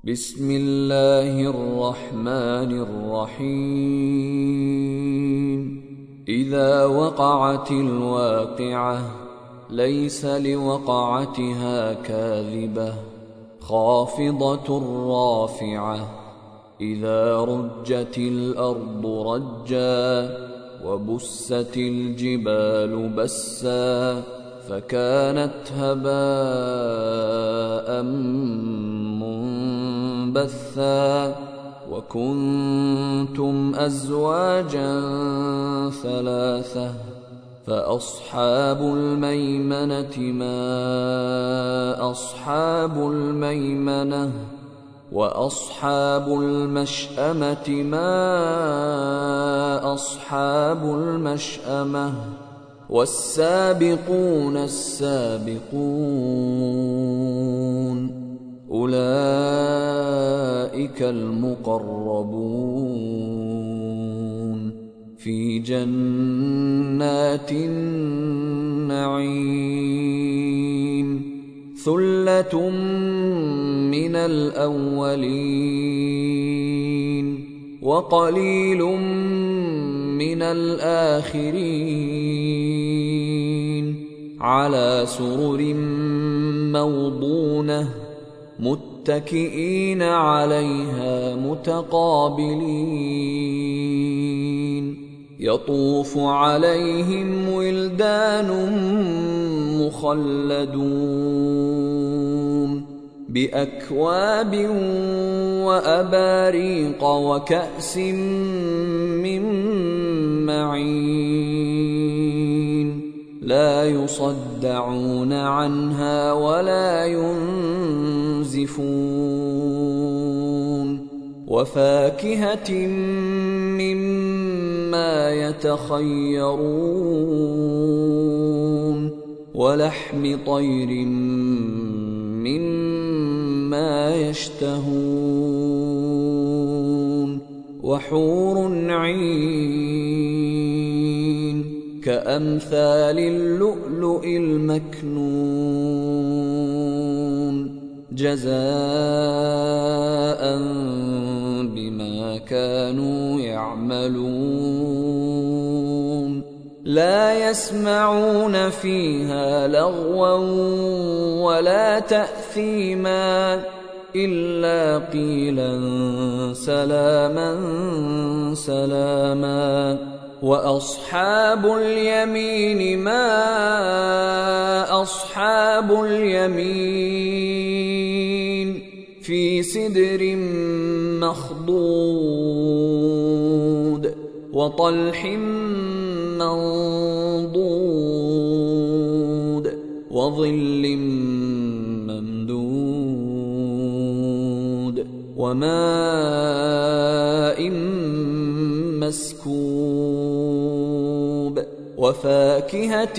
بسم الله الرحمن الرحيم. إذا وقعت الواقعة ليس لوقعتها كاذبة خافضة رافعة. إذا رجت الأرض رجا وبست الجبال بسا فكانت هباء منبثا وكنتم أزواجا ثلاثة فأصحاب الميمنة ما أصحاب الميمنة وأصحاب المشأمة ما أصحاب المشأمة والسابقون السابقون أولئك المقربون في جنات النعيم. ثلة من الأولين وقليل من الآخرين. على سرر موضونة متكئين عليها متقابلين. يطوف عليهم ولدان مخلدون بأكواب وأباريق وكأس من معين. لا يصدعون عنها ولا ينزفون. وفاكهة مما يتخيرون ولحم طير مما يشتهون. وحور عين كأمثال اللؤلؤ المكنون جزاء بما كانوا يعملون. لا يسمعون فيها لغوا ولا تأثيما إلا قيلا سلاما سلاما. وأصحاب اليمين ما أصحاب اليمين. في سدر مخضود وطلح منضود وظل ممدود وماء مسكوب. وفاكهة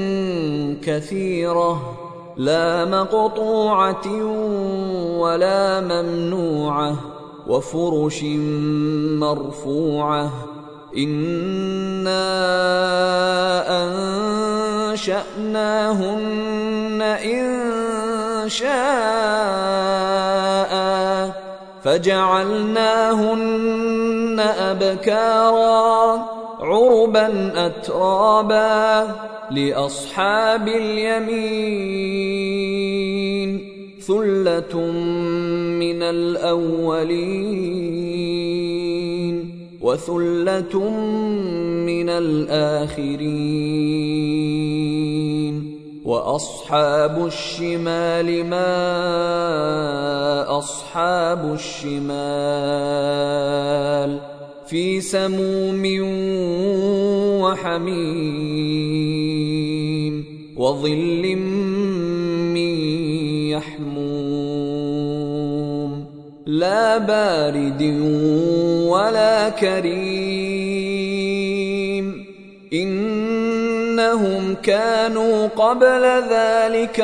كثيرة لا مقطوعة ولا ممنوعة. وفرش مرفوعة. إنا أنشأناهن إنشاء فجعلناهن أبكارا عربا أترابا. لأصحاب اليمين ثلة من الأولين وثلة من الآخرين. وأصحاب الشمال ما أصحاب الشمال. في سموم وحميم وظل من يحموم. لا بارد ولا كريم. إنهم كانوا قبل ذلك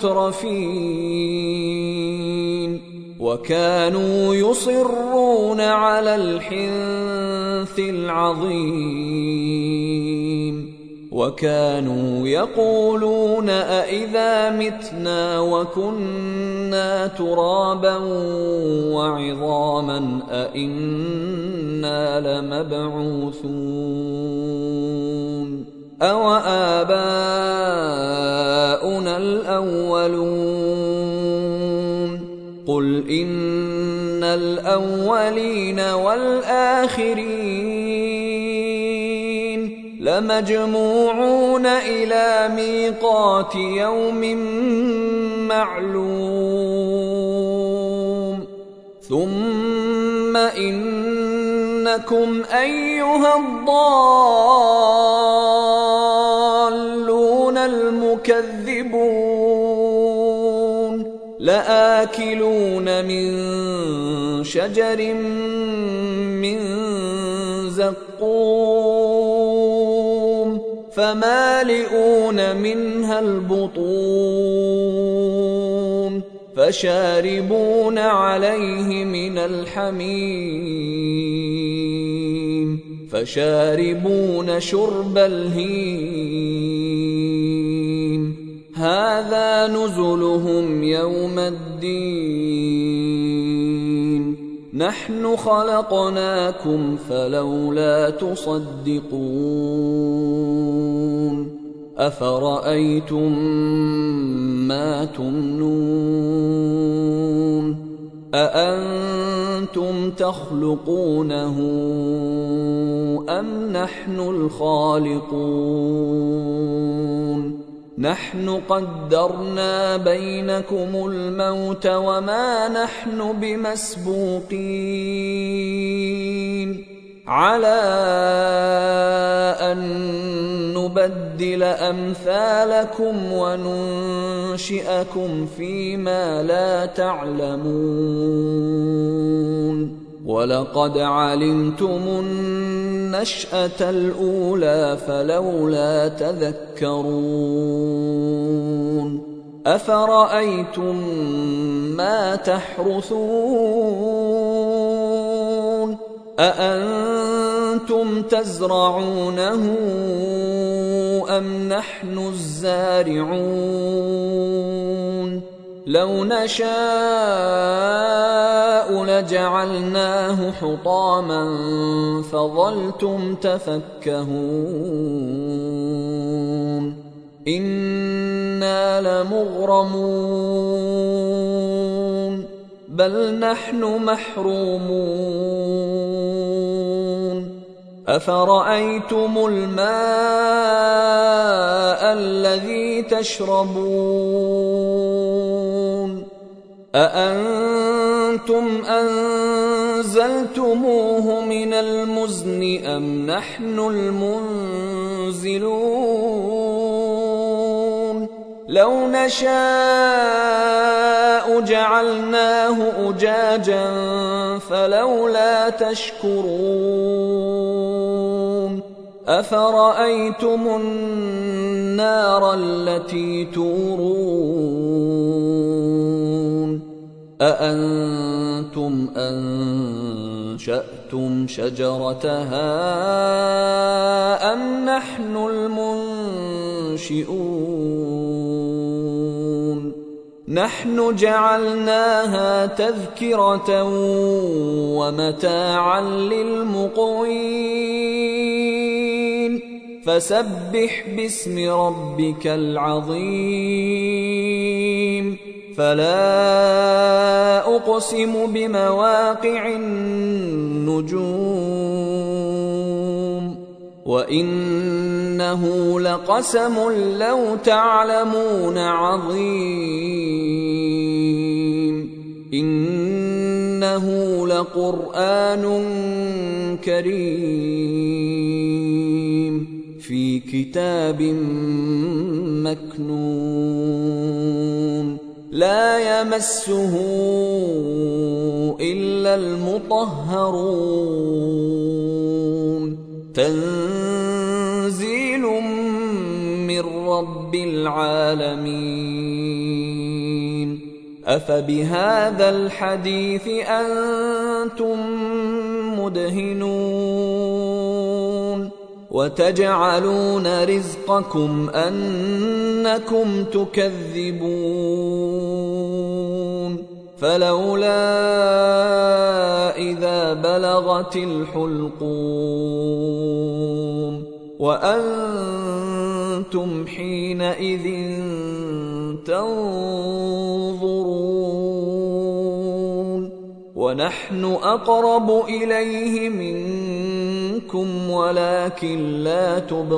مترفين وكانوا يصرون على الحنث العظيم. وكانوا يقولون أإذا متنا وكنا ترابا وعظاما أإنا لمبعوثون أوآباؤنا الأولون قل إن الأولين والآخرين لمجموعون إلى ميقات يوم معلوم ثم إنكم أيها الضالون المكذبون لآكلون من شجر من زقوم فمالئون منها البطون فشاربون عليه من الحميم فشاربون شرب الهيم هذا نزلهم يوم الدين نحن خلقناكم فلولا تصدقون أفرأيتم ما تمنون أأنتم تخلقونه أم نحن الخالقون نحن قدرنا بينكم الموت وما نحن بمسبوقين على أن نبدل أمثالكم وننشئكم فيما لا تعلمون ولقد علمتم النشأة الأولى فلولا تذكرون أفرأيتم ما تحرثون أأنتم تزرعونه أم نحن الزارعون لو نشاء لجعلناه حطاما فظلتم تفكهون إنا لمغرمون بل نحن محرومون أفرأيتم الماء الذي تشربون أأنتم أنزلتموه من المزن أم نحن المنزلون لو نشاء جعلناه أجاجا فلولا تشكرون أفرأيتم النار التي تورون أأنتم أنشأتم شجرتها أم نحن المنشئون نحن جعلناها تذكرة ومتاعا للمقوين فسبح باسم ربك العظيم فلا أقسم بمواقع النجوم وإنه لقسم لو تعلمون عظيم إنه لقرآن كريم في كتاب مكنون لا يمسه إلا المطهرون تنزيل من رب العالمين أفبهذا الحديث أنتم مدهنون وتجعلون رزقكم أنكم تكذبون فلولا إذا بلغت الحلقوم وأنتم حينئذ تنظرون ونحن أقرب إليه منكم ولكن لا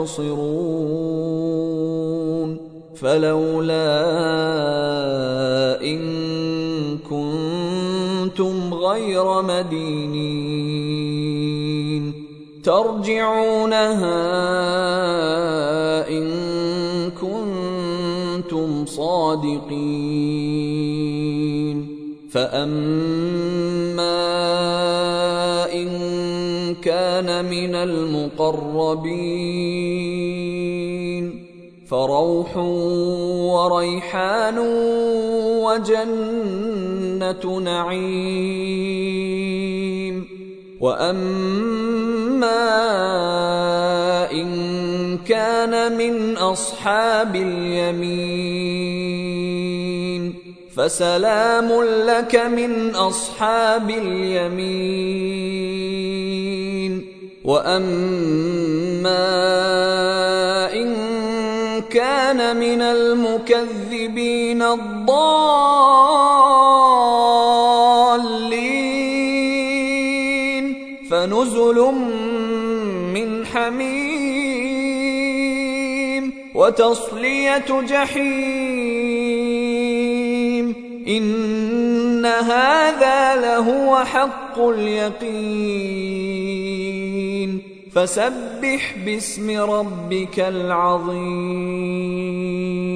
تبصرون فلولا إن كنتم غير مدينين ترجعونها إن كنتم صادقين فأما إن كان من المقربين فروح وريحان وجنة نعيم وأما إن كان من أصحاب اليمين فسلام لك من أصحاب اليمين وأما إن كان من المكذبين الضالين فنزل من حميم وتصلية جحيم إن هذا لهو حق اليقين فسبح باسم ربك العظيم.